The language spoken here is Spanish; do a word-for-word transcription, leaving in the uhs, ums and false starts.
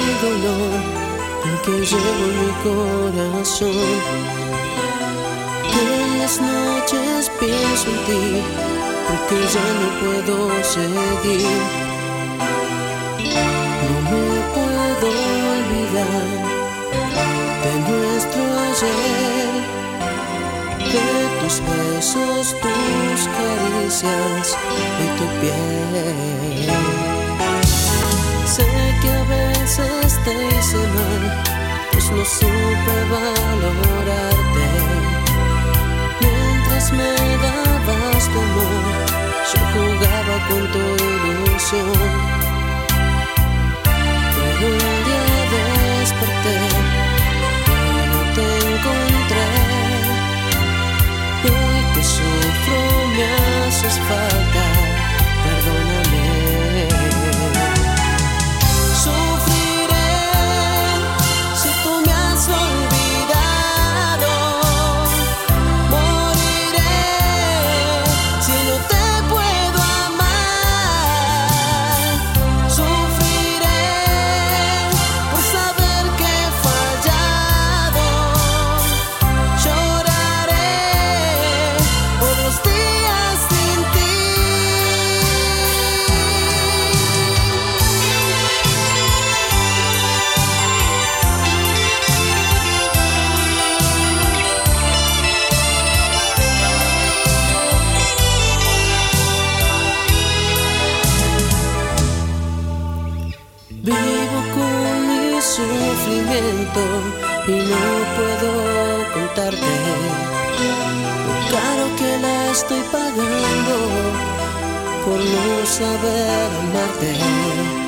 dolor, el que llevo en mi corazón. Que en las noches pienso en ti, porque ya no puedo seguir. No me puedo olvidar de nuestro ayer, de tus besos, tus caricias y tu piel. Sé que a veces te hice mal, pues no supe valorarte. Mientras me dabas tu amor, yo jugaba con tu ilusión. Pero un día desperté y no te encontré. Y hoy que sufro me haces falta, perdóname. Sufriré si tú me has olvidado. Moriré si no te puedo amar. Sufriré por saber que he fallado. Lloraré por los días sin ti. Vivo con mi sufrimiento y no puedo contarte lo caro que la estoy pagando por no saber amarte.